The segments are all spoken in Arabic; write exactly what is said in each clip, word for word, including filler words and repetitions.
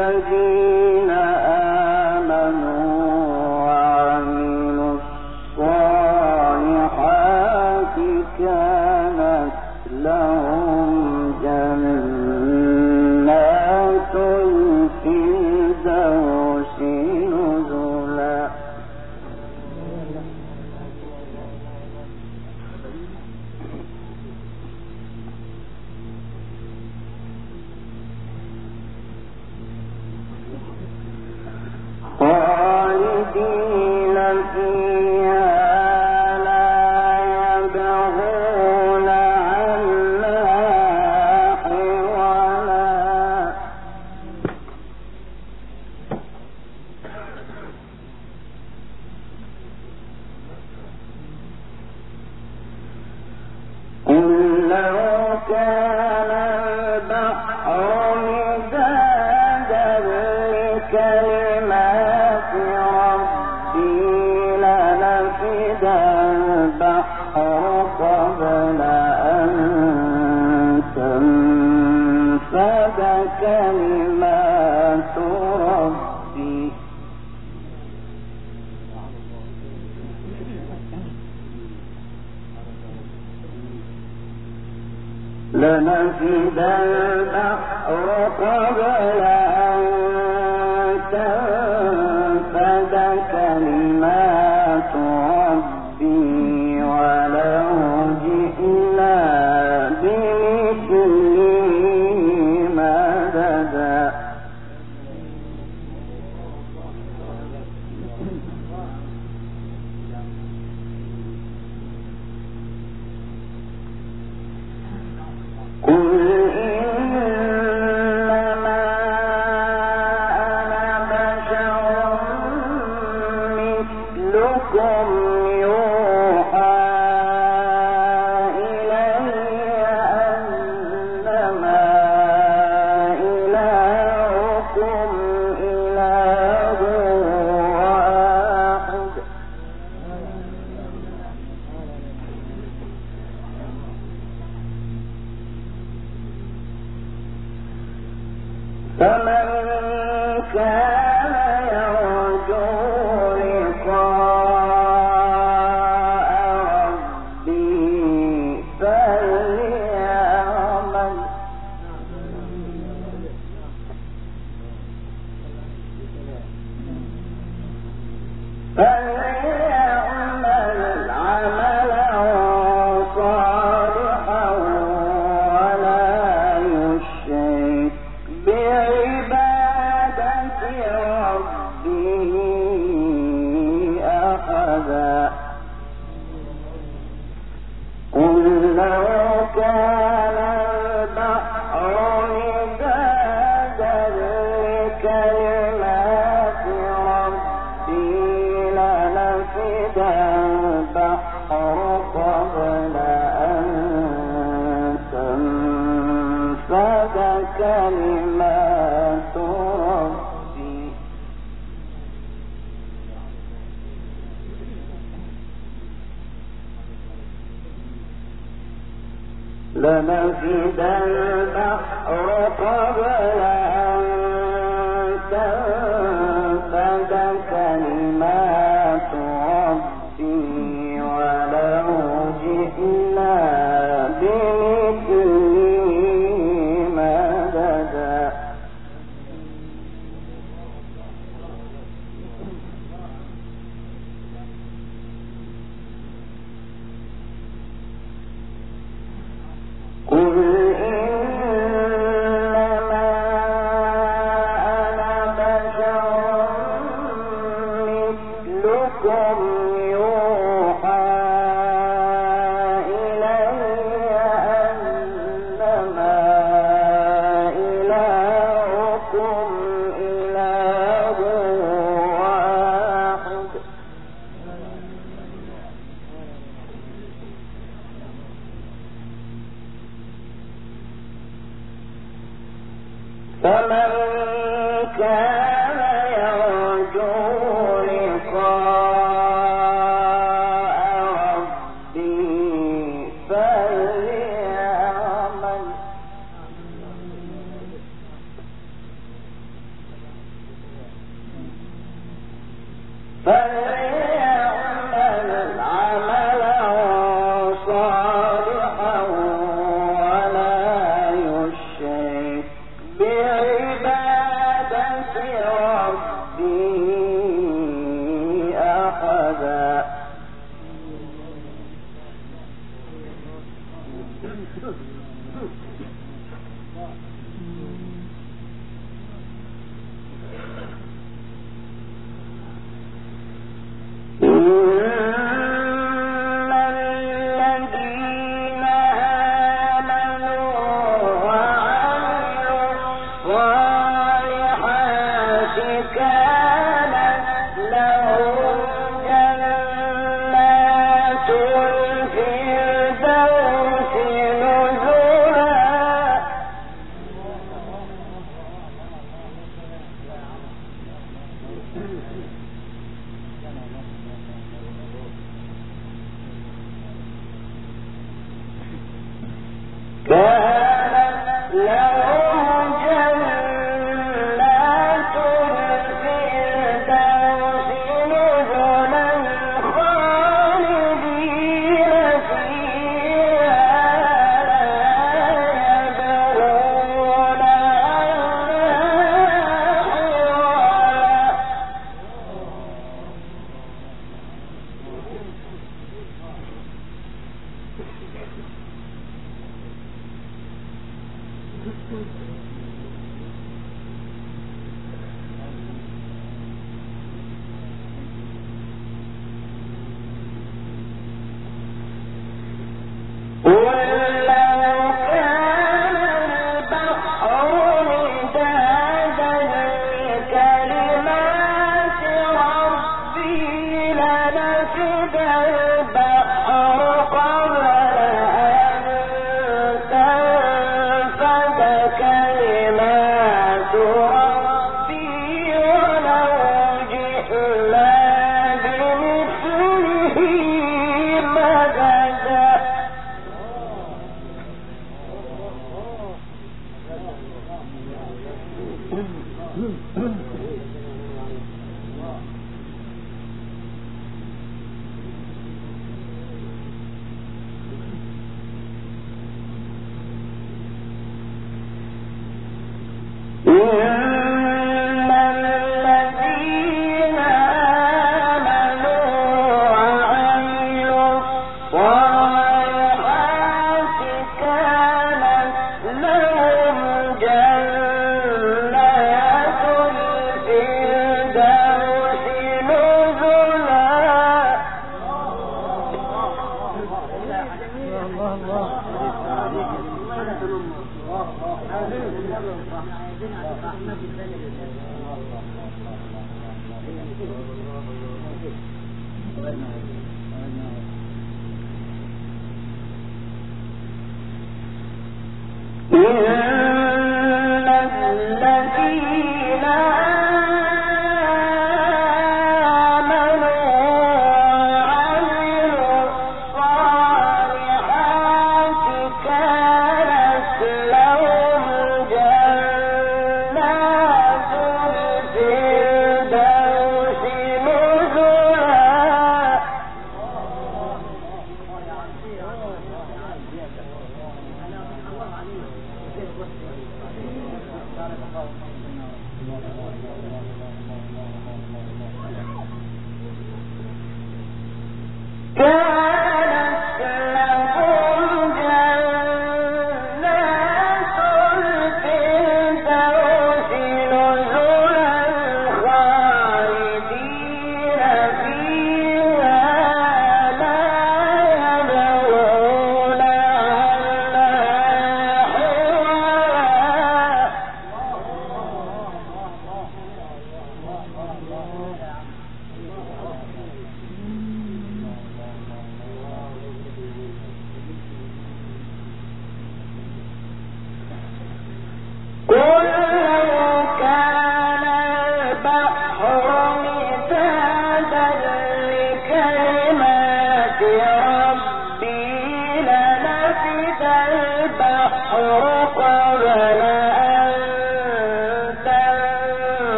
الذين آمنوا وعملوا الصالحات كانت لهم جنات الفردوس نزلا. خالدين فيها لا يبغون عنها حولا. قل لو كان البحر مدادا لكلمات ربي لنفد البحر قبل أن تنفد كلمات ربي لنفد البحر قبل أن تنفد كلمات ربي ولو جئنا بمثله مددا. قل إنما أنا بشر مثلكم يوحى إلي أنما إلهكم إله واحد. فمن كان يرجو لقاء ربه فليعمل فليعمل عملا صالحا ولا يشرك بعبادة ربه أحدا. قل لو كان البحر مدادا لكلمات ربي لنفد البحر قبل أن تنفد كلمات ربي لنفد البحر قبل أن تنفد كلمات ربي ولو جئنا بمثله مددا. قل إنما أنا بشر مثلكم يوحى إلي أنما إلهكم إله واحد. فمن كان يرجو لقاء ربه فليعمل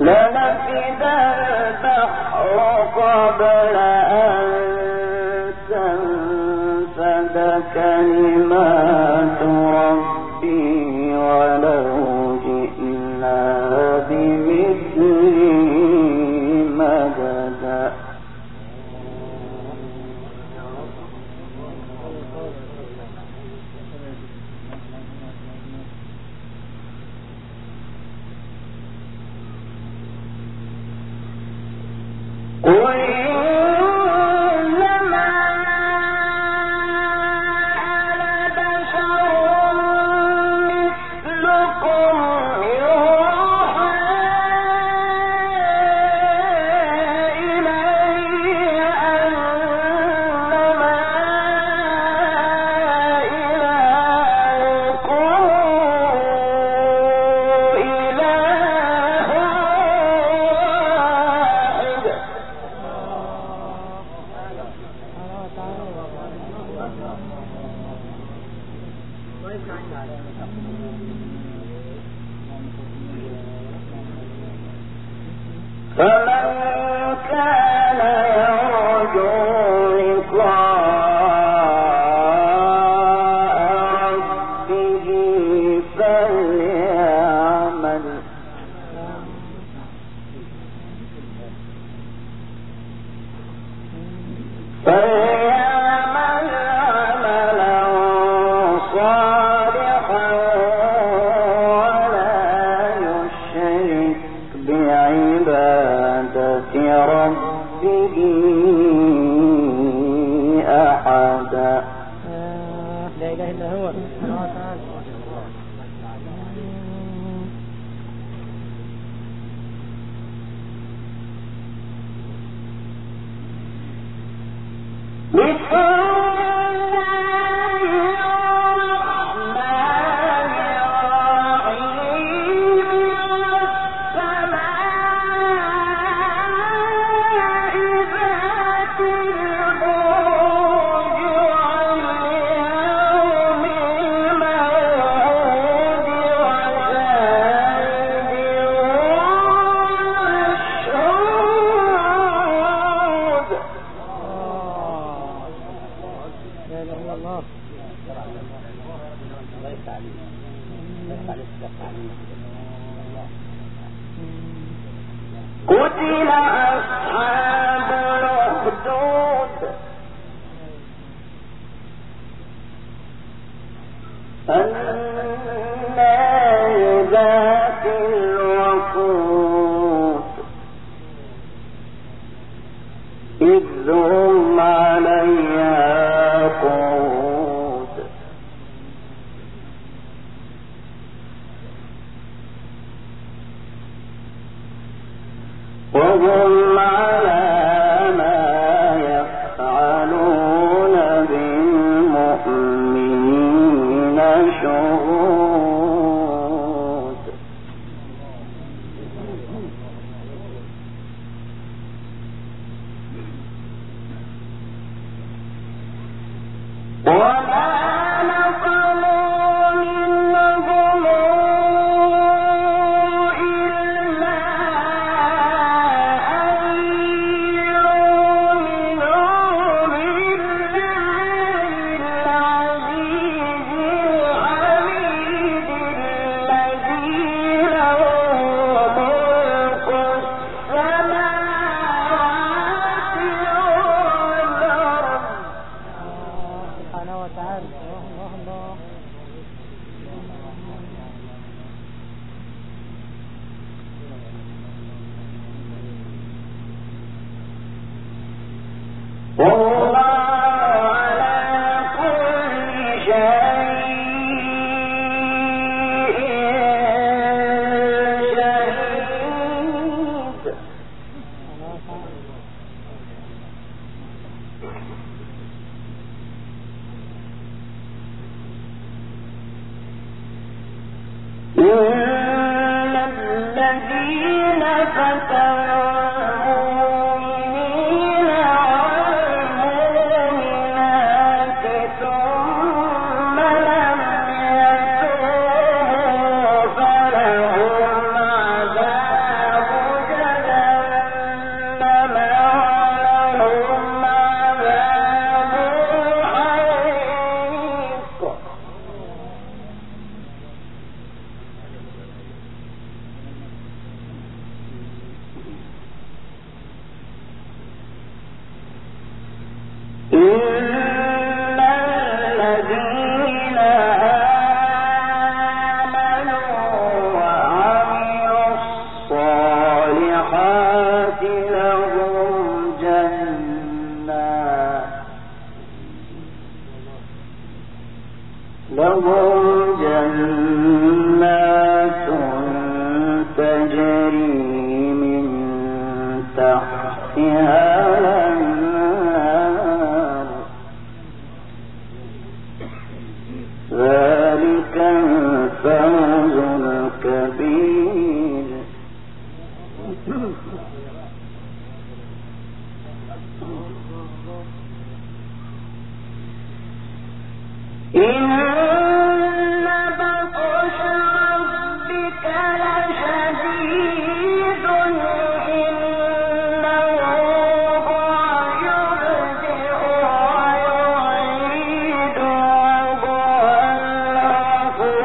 لنفد البحر قبل أن تنفد كلمات ربي ولو جئنا بمثله مددا. فمن كان يرجو لقاء ربه فليعمل فليعمل عملا صالحا ولا يشرك بعبادة ربه أحدا. لا إله إلا هو سبحانه وتعالى. بسم قتل أصحاب الأخدود النار ذات الوقود إذ هم عليها قعود وهم على ما يفعلون بالمؤمنين شهود. وما نقموا منهم إلا أن يؤمنوا بالله العزيز الحميد الذي له ملك السماوات والأرض سبحانه وتعالى. الله الله. والله على كل شيء شهيد. إن الذين فتنوا المؤمنين والمؤمنات ثم لم يتوبوا فلهم عذاب تحتها الأنهار ذلك الفوز الكبير. إن بطش ربك لشديد إنه هو يبدئ ويعيد وهو الغفور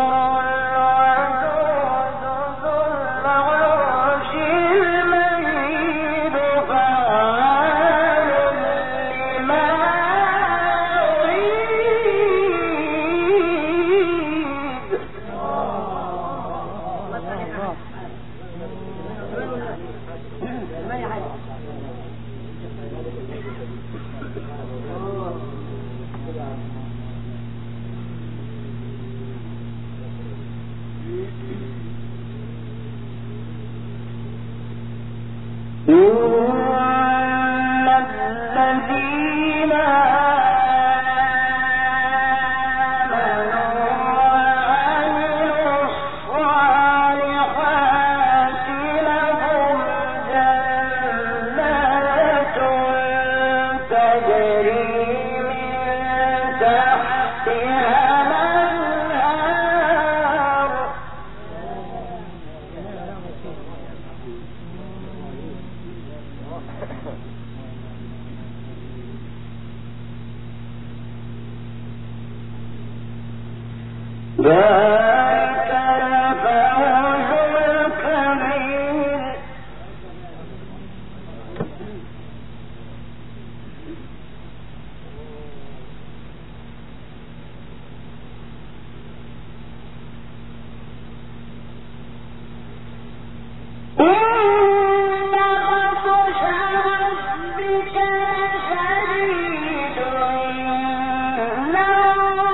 الودود ذو العرش المجيد فعال لما إن الذين آمنوا وعملوا الصالحات لهم جنات تجري من تحتها الأنهار ذلك الفوز الكبير. إن بطش ربك لشديد إنه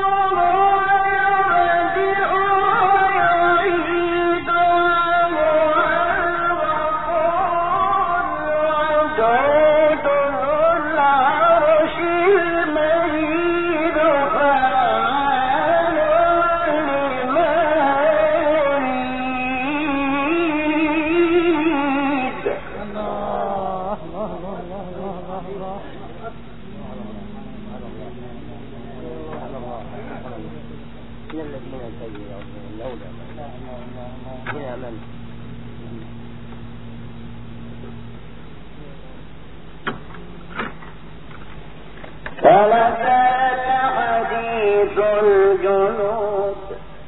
فلكان حديث الجنود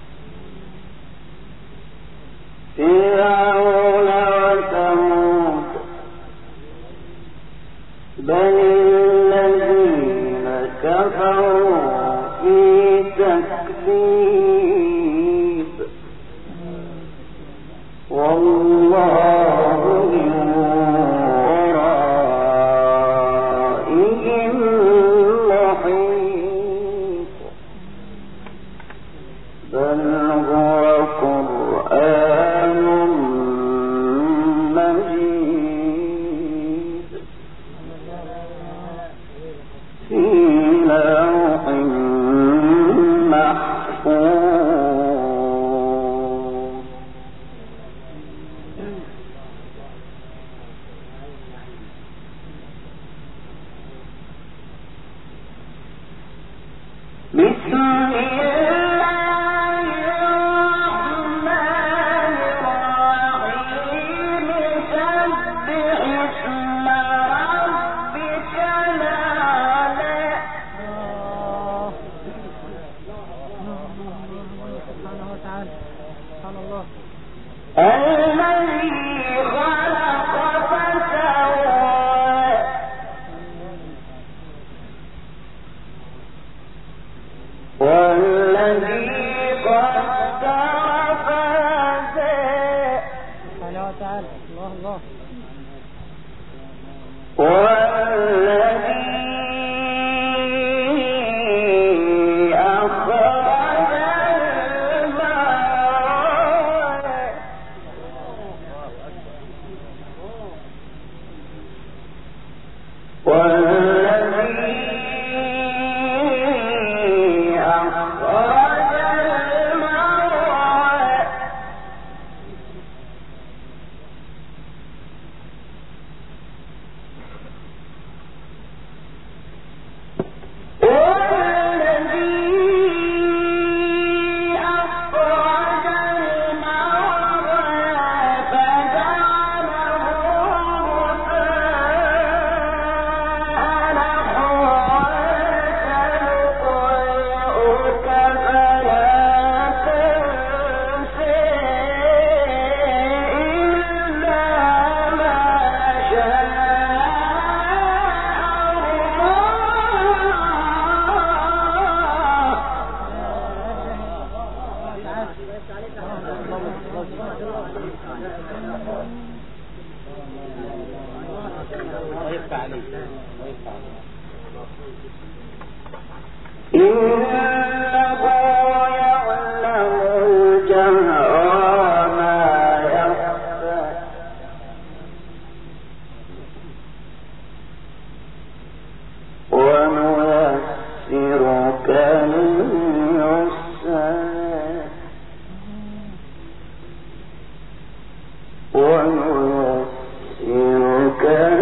فرعون وثمود بل الذين كفروا في تكذيب والله من ورائهم محيط بل هو قرآن مجيد في لوح محفوظ. بسم الله الرحمن الرحيم سبح اسم ربك الأعلى. سبحانه وتعالى سبحان الله الذي خلق فسوى والذي قدر فهدى. سبحانه وتعالى الله الله والذي أخرج المرعى ويفتح عليك ويفتح عليك إنه يعلم الجهر وما يخفى ونيسرك لليسرى ونيسرك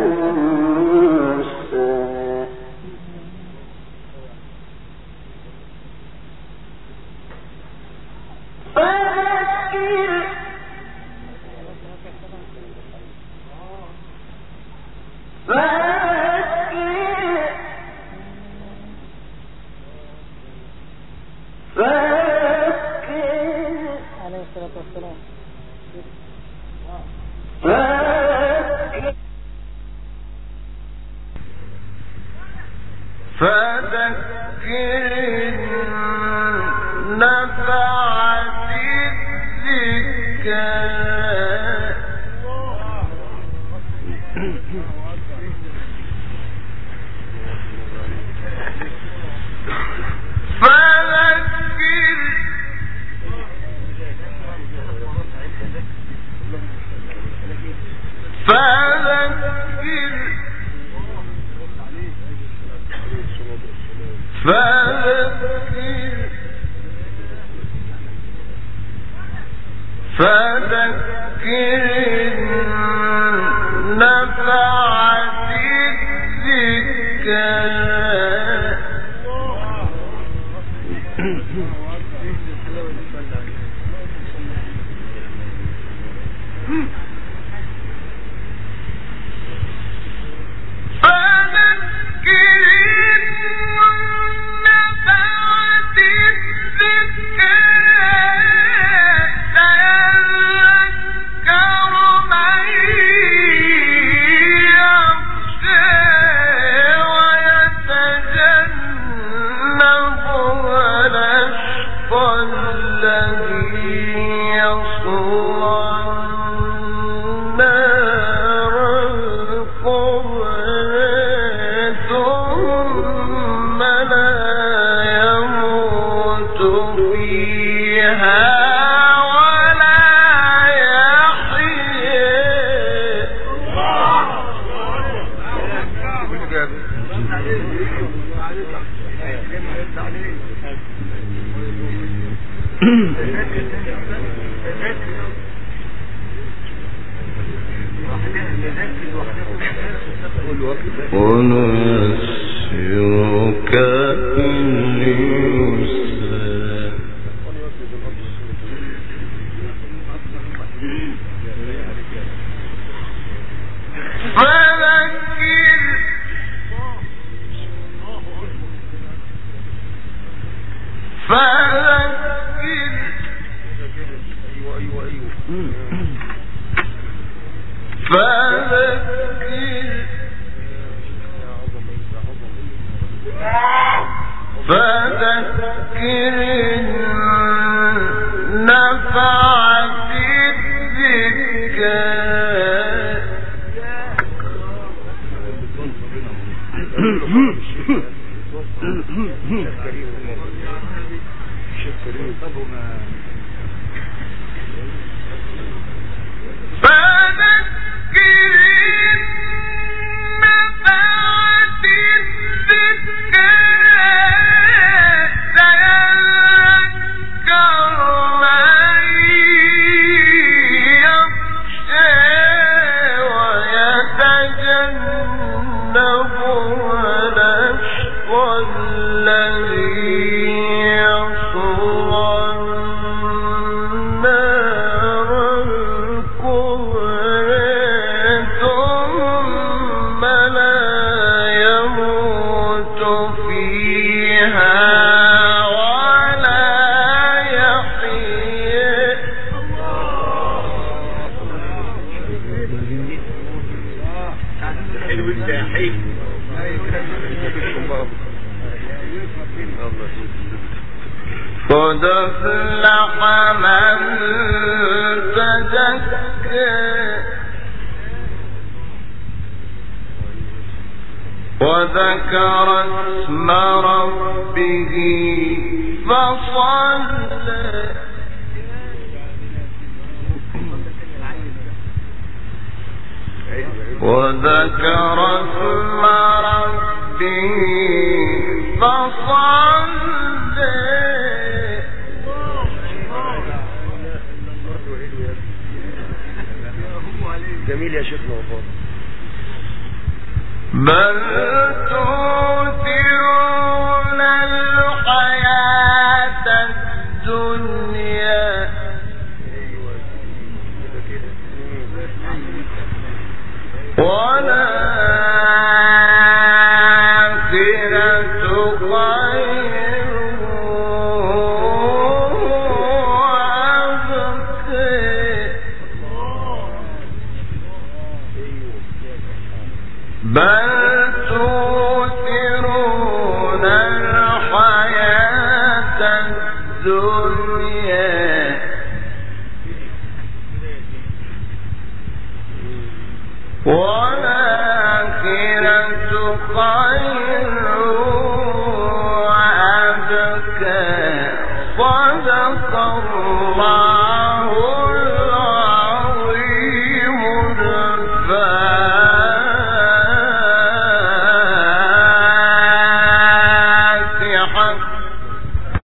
لليسرى فذكر فذكر فذكر عليه الصلاة والسلام فذكر فذكر نفعت الذكرى فذكر فذكر فذكر فذكر نفعت الذكرى ونيسرك لليسرى فذكر فذكر أيوة أيوة أيوة فذكر فذكر نفعت الذكرى قد أفلح من تزكى وذكر اسم ربه فصلى وذكر اسم ربه فصلى جميل يا شيخنا وفاضل. بل تؤثرون الحياة الدنيا والآخرة خير وأبقى بل تؤثرون الحياة الدنيا والآخرة خير وأبقى صدق الله